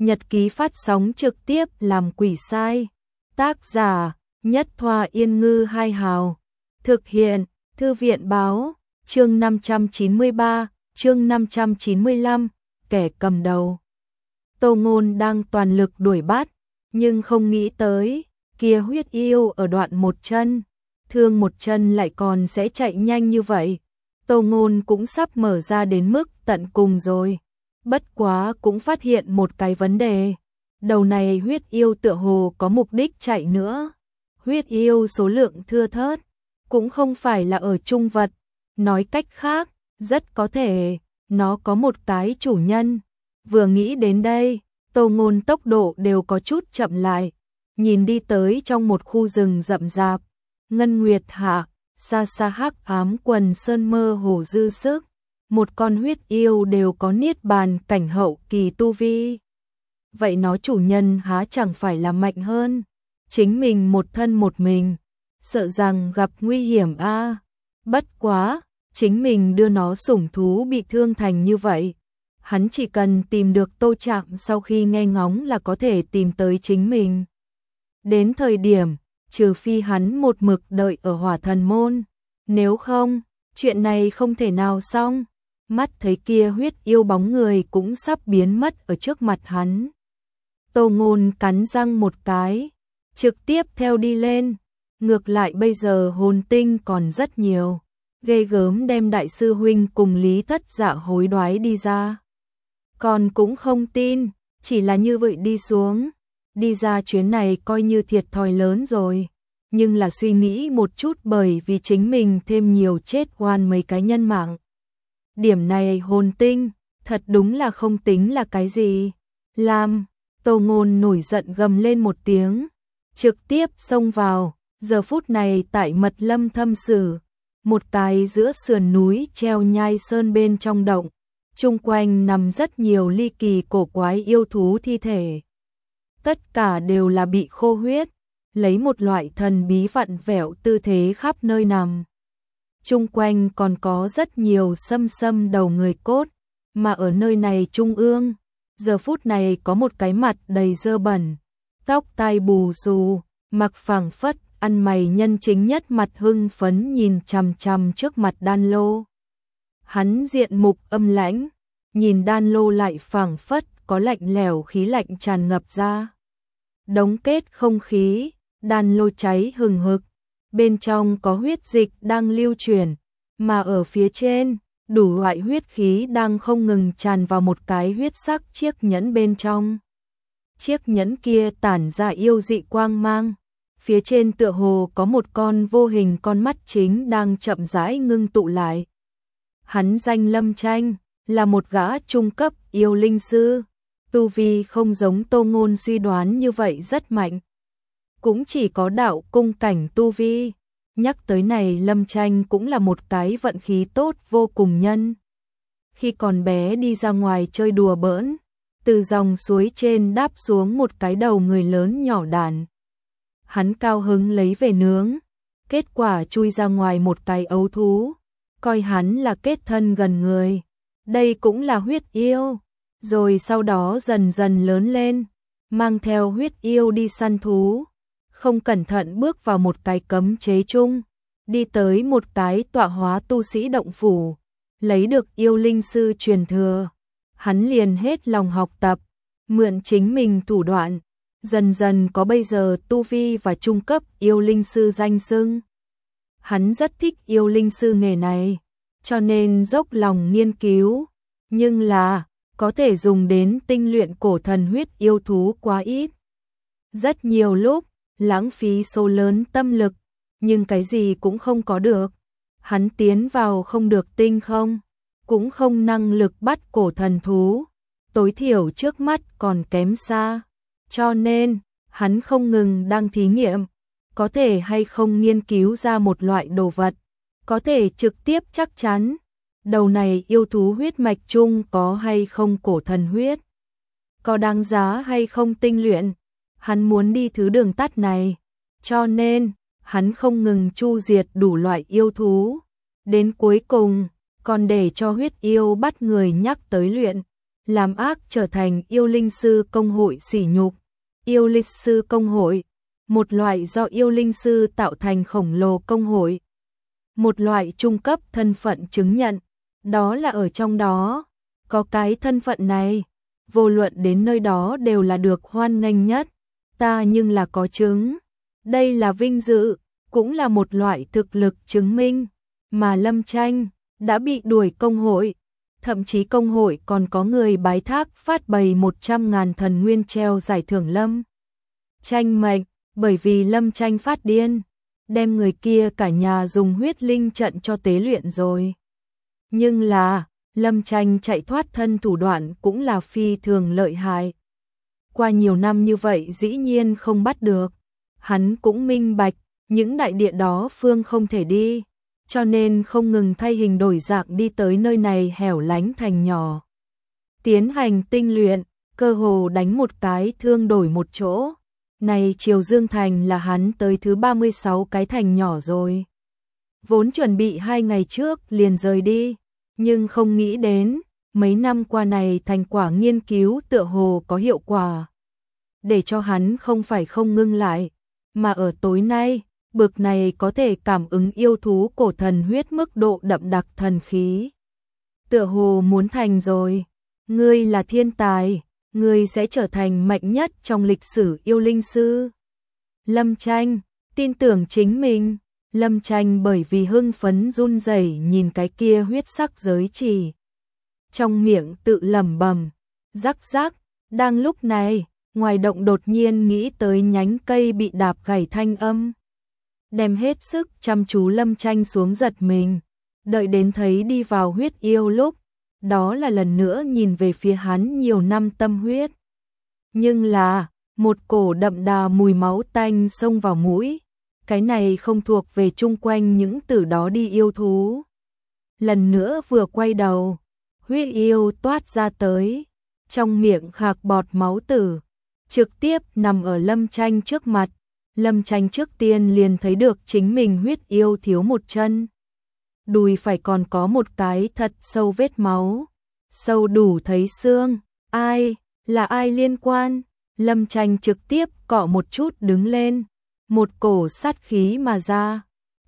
Nhật ký phát sóng trực tiếp làm quỷ sai. Tác giả Nhất Thoa Yên Ngư Hai Hào. Thực hiện Thư viện Báo. Chương 593, chương 595, kẻ cầm đầu. Tô Ngôn đang toàn lực đuổi bắt, nhưng không nghĩ tới, kia huyết yêu ở đoạn một chân, thương một chân lại còn sẽ chạy nhanh như vậy. Tô Ngôn cũng sắp mở ra đến mức tận cùng rồi. Bất quá cũng phát hiện một cái vấn đề. Đầu này huyết yêu tựa hồ có mục đích chạy nữa. Huyết yêu số lượng thưa thớt, cũng không phải là ở trung vật. Nói cách khác, rất có thể, nó có một cái chủ nhân. Vừa nghĩ đến đây, Tô Ngôn tốc độ đều có chút chậm lại. Nhìn đi tới trong một khu rừng rậm rạp. Ngân Nguyệt hạ, xa xa hắc ám quần sơn mơ hồ dư sức. Một con huyết yêu đều có niết bàn cảnh hậu kỳ tu vi. Vậy nó chủ nhân há chẳng phải là mạnh hơn. Chính mình một thân một mình, sợ rằng gặp nguy hiểm a. Bất quá, chính mình đưa nó sủng thú bị thương thành như vậy. Hắn chỉ cần tìm được Tô Trạm sau khi nghe ngóng là có thể tìm tới chính mình. Đến thời điểm, trừ phi hắn một mực đợi ở Hỏa Thần Môn. Nếu không, chuyện này không thể nào xong. Mắt thấy kia huyết yêu bóng người cũng sắp biến mất ở trước mặt hắn. Tô Ngôn cắn răng một cái, trực tiếp theo đi lên. Ngược lại bây giờ hồn tinh còn rất nhiều. Ghê gớm đem đại sư huynh cùng Lý Thất Dạ hối đoái đi ra. Còn cũng không tin, chỉ là như vậy đi xuống. Đi ra chuyến này coi như thiệt thòi lớn rồi. Nhưng là suy nghĩ một chút bởi vì chính mình thêm nhiều chết oan mấy cái nhân mạng. Điểm này hồn tinh, thật đúng là không tính là cái gì. Làm, Tô Ngôn nổi giận gầm lên một tiếng. Trực tiếp xông vào, giờ phút này tại Mật Lâm Thâm Sử. Một cái giữa sườn núi treo nhai sơn bên trong động. Chung quanh nằm rất nhiều ly kỳ cổ quái yêu thú thi thể. Tất cả đều là bị khô huyết, lấy một loại thần bí vặn vẹo tư thế khắp nơi nằm. Chung quanh còn có rất nhiều xâm đầu người cốt, mà ở nơi này trung ương, giờ phút này có một cái mặt đầy dơ bẩn, tóc tai bù xù, mặc phẳng phất, ăn mày nhân chính nhất mặt hưng phấn nhìn chằm chằm trước mặt Đan Lô. Hắn diện mục âm lãnh, nhìn Đan Lô lại phẳng phất có lạnh lẽo khí lạnh tràn ngập ra. Đống kết không khí, Đan Lô cháy hừng hực, bên trong có huyết dịch đang lưu chuyển, mà ở phía trên, đủ loại huyết khí đang không ngừng tràn vào một cái huyết sắc chiếc nhẫn bên trong. Chiếc nhẫn kia tản ra yêu dị quang mang, phía trên tựa hồ có một con vô hình con mắt chính đang chậm rãi ngưng tụ lại. Hắn danh Lâm Tranh, là một gã trung cấp yêu linh sư, tu vi không giống Tô Ngôn suy đoán như vậy rất mạnh. Cũng chỉ có đạo cung cảnh tu vi. Nhắc tới này Lâm Tranh cũng là một cái vận khí tốt vô cùng nhân. Khi còn bé đi ra ngoài chơi đùa bỡn, từ dòng suối trên đáp xuống một cái đầu người lớn nhỏ đàn. Hắn cao hứng lấy về nướng, kết quả chui ra ngoài một cái ấu thú, coi hắn là kết thân gần người. Đây cũng là huyết yêu, rồi sau đó dần dần lớn lên, mang theo huyết yêu đi săn thú. Không cẩn thận bước vào một cái cấm chế chung, đi tới một cái tọa hóa tu sĩ động phủ, lấy được yêu linh sư truyền thừa. Hắn liền hết lòng học tập, mượn chính mình thủ đoạn, dần dần có bây giờ tu vi và trung cấp yêu linh sư danh xưng. Hắn rất thích yêu linh sư nghề này, cho nên dốc lòng nghiên cứu, nhưng là có thể dùng đến tinh luyện cổ thần huyết yêu thú quá ít. Rất nhiều lúc lãng phí số lớn tâm lực, nhưng cái gì cũng không có được. Hắn tiến vào không được tinh không, cũng không năng lực bắt cổ thần thú, tối thiểu trước mắt còn kém xa. Cho nên, hắn không ngừng đang thí nghiệm, có thể hay không nghiên cứu ra một loại đồ vật, có thể trực tiếp chắc chắn, đầu này yêu thú huyết mạch chung có hay không cổ thần huyết, có đáng giá hay không tinh luyện. Hắn muốn đi thứ đường tắt này, cho nên, hắn không ngừng chu diệt đủ loại yêu thú. Đến cuối cùng, còn để cho huyết yêu bắt người nhắc tới luyện, làm ác trở thành yêu linh sư công hội sỉ nhục. Yêu linh sư công hội, một loại do yêu linh sư tạo thành khổng lồ công hội. Một loại trung cấp thân phận chứng nhận, đó là ở trong đó, có cái thân phận này, vô luận đến nơi đó đều là được hoan nghênh nhất. Ta nhưng là có chứng, đây là vinh dự, cũng là một loại thực lực chứng minh, mà Lâm Tranh đã bị đuổi công hội, thậm chí công hội còn có người bái thác phát bày 100.000 thần nguyên treo giải thưởng Lâm Tranh mệnh, bởi vì Lâm Tranh phát điên, đem người kia cả nhà dùng huyết linh trận cho tế luyện rồi. Nhưng là, Lâm Tranh chạy thoát thân thủ đoạn cũng là phi thường lợi hại. Qua nhiều năm như vậy dĩ nhiên không bắt được, hắn cũng minh bạch, những đại địa đó phương không thể đi, cho nên không ngừng thay hình đổi dạng đi tới nơi này hẻo lánh thành nhỏ. Tiến hành tinh luyện, cơ hồ đánh một cái thương đổi một chỗ. Này Triều Dương Thành là hắn tới thứ 36 cái thành nhỏ rồi. Vốn chuẩn bị 2 ngày trước liền rời đi, nhưng không nghĩ đến, mấy năm qua này thành quả nghiên cứu tựa hồ có hiệu quả. Để cho hắn không phải không ngưng lại, mà ở tối nay, bực này có thể cảm ứng yêu thú cổ thần huyết mức độ đậm đặc thần khí. Tựa hồ muốn thành rồi, ngươi là thiên tài, ngươi sẽ trở thành mạnh nhất trong lịch sử yêu linh sư. Lâm Tranh, tin tưởng chính mình, Lâm Tranh bởi vì hưng phấn run rẩy nhìn cái kia huyết sắc giới chỉ. Trong miệng tự lẩm bẩm, rắc rắc, đang lúc này, ngoài động đột nhiên nghĩ tới nhánh cây bị đạp gãy thanh âm. Đem hết sức chăm chú Lâm Tranh xuống giật mình, đợi đến thấy đi vào huyết yêu lúc, đó là lần nữa nhìn về phía hắn nhiều năm tâm huyết. Nhưng là, một cổ đậm đà mùi máu tanh xông vào mũi, cái này không thuộc về chung quanh những từ đó đi yêu thú. Lần nữa vừa quay đầu, huyết yêu toát ra tới, trong miệng khạc bọt máu tử, trực tiếp nằm ở Lâm Tranh trước mặt. Lâm Tranh trước tiên liền thấy được chính mình huyết yêu thiếu một chân. Đùi phải còn có một cái thật sâu vết máu, sâu đủ thấy xương, ai, là ai liên quan? Lâm Tranh trực tiếp cọ một chút đứng lên, một cổ sát khí mà ra.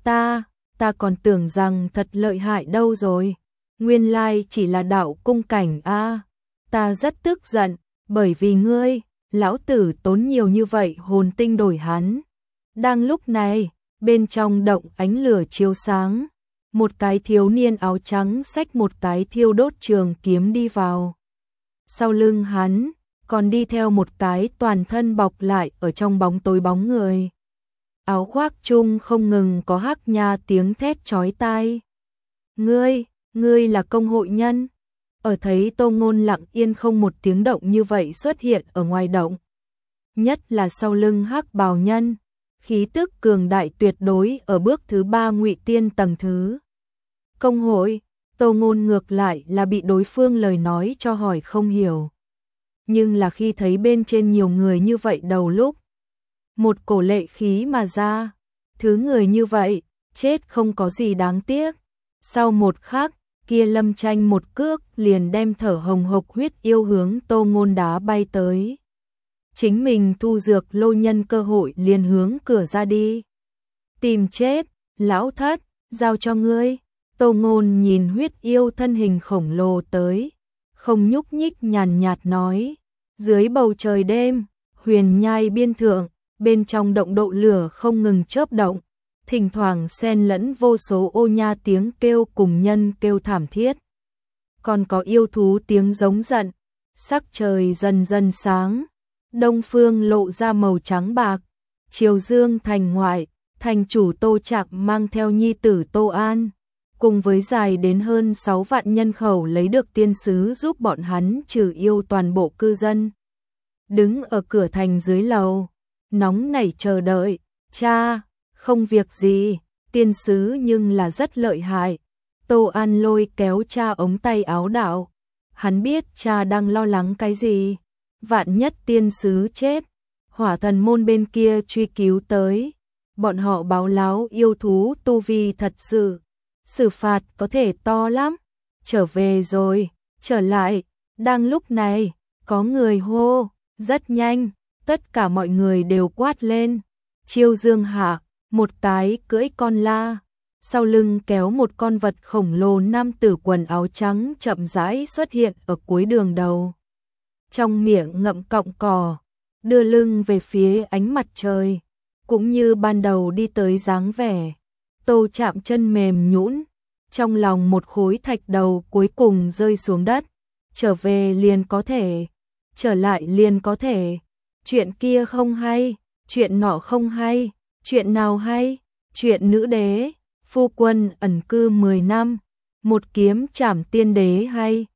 Ta còn tưởng rằng thật lợi hại đâu rồi, nguyên lai chỉ là đạo cung cảnh a. Ta rất tức giận, bởi vì ngươi, lão tử tốn nhiều như vậy hồn tinh đổi hắn. Đang lúc này, bên trong động ánh lửa chiếu sáng, một cái thiếu niên áo trắng xách một cái thiêu đốt trường kiếm đi vào. Sau lưng hắn, còn đi theo một cái toàn thân bọc lại ở trong bóng tối bóng người. Áo khoác chung không ngừng có hắc nha tiếng thét chói tai. Ngươi là công hội nhân. Ở thấy Tô Ngôn lặng yên không một tiếng động như vậy xuất hiện ở ngoài động. Nhất là sau lưng hắc bào nhân, khí tức cường đại tuyệt đối ở bước thứ 3 ngụy tiên tầng thứ. Công hội, Tô Ngôn ngược lại là bị đối phương lời nói cho hỏi không hiểu. Nhưng là khi thấy bên trên nhiều người như vậy đầu lúc, một cổ lệ khí mà ra, thứ người như vậy, chết không có gì đáng tiếc. Sau một khắc, kia Lâm Tranh một cước liền đem thở hồng hộc huyết yêu hướng Tô Ngôn đá bay tới. Chính mình thu dược lô nhân cơ hội liền hướng cửa ra đi. Tìm chết, lão thất, giao cho ngươi. Tô Ngôn nhìn huyết yêu thân hình khổng lồ tới, không nhúc nhích nhàn nhạt nói. Dưới bầu trời đêm, huyền nhai biên thượng, bên trong động độ lửa không ngừng chớp động, thỉnh thoảng xen lẫn vô số ô nha tiếng kêu cùng nhân kêu thảm thiết. Còn có yêu thú tiếng giống giận, sắc trời dần dần sáng, đông phương lộ ra màu trắng bạc, Triều Dương thành ngoại, thành chủ Tô Trạc mang theo nhi tử Tô An, cùng với dài đến hơn 6 vạn nhân khẩu lấy được tiên sứ giúp bọn hắn trừ yêu toàn bộ cư dân. Đứng ở cửa thành dưới lầu, nóng nảy chờ đợi, cha, không việc gì, tiên sứ nhưng là rất lợi hại. Tô An lôi kéo cha ống tay áo đạo, hắn biết cha đang lo lắng cái gì, vạn nhất tiên sứ chết, hỏa thần môn bên kia truy cứu tới, bọn họ báo láo yêu thú tu vi thật sự, xử phạt có thể to lắm. Trở về rồi, trở lại, Đang lúc này, có người hô, rất nhanh, tất cả mọi người đều quát lên. Chiêu Dương Hạ, một cái cưỡi con la, sau lưng kéo một con vật khổng lồ, nam tử quần áo trắng chậm rãi xuất hiện ở cuối đường đầu. Trong miệng ngậm cọng cỏ, đưa lưng về phía ánh mặt trời, cũng như ban đầu đi tới dáng vẻ. Tô chạm chân mềm nhũn, trong lòng một khối thạch đầu cuối cùng rơi xuống đất. Trở về liền có thể, trở lại liền có thể. Chuyện kia không hay, chuyện nọ không hay, chuyện nào hay? Chuyện nữ đế, phu quân ẩn cư 10 năm, một kiếm trảm tiên đế hay?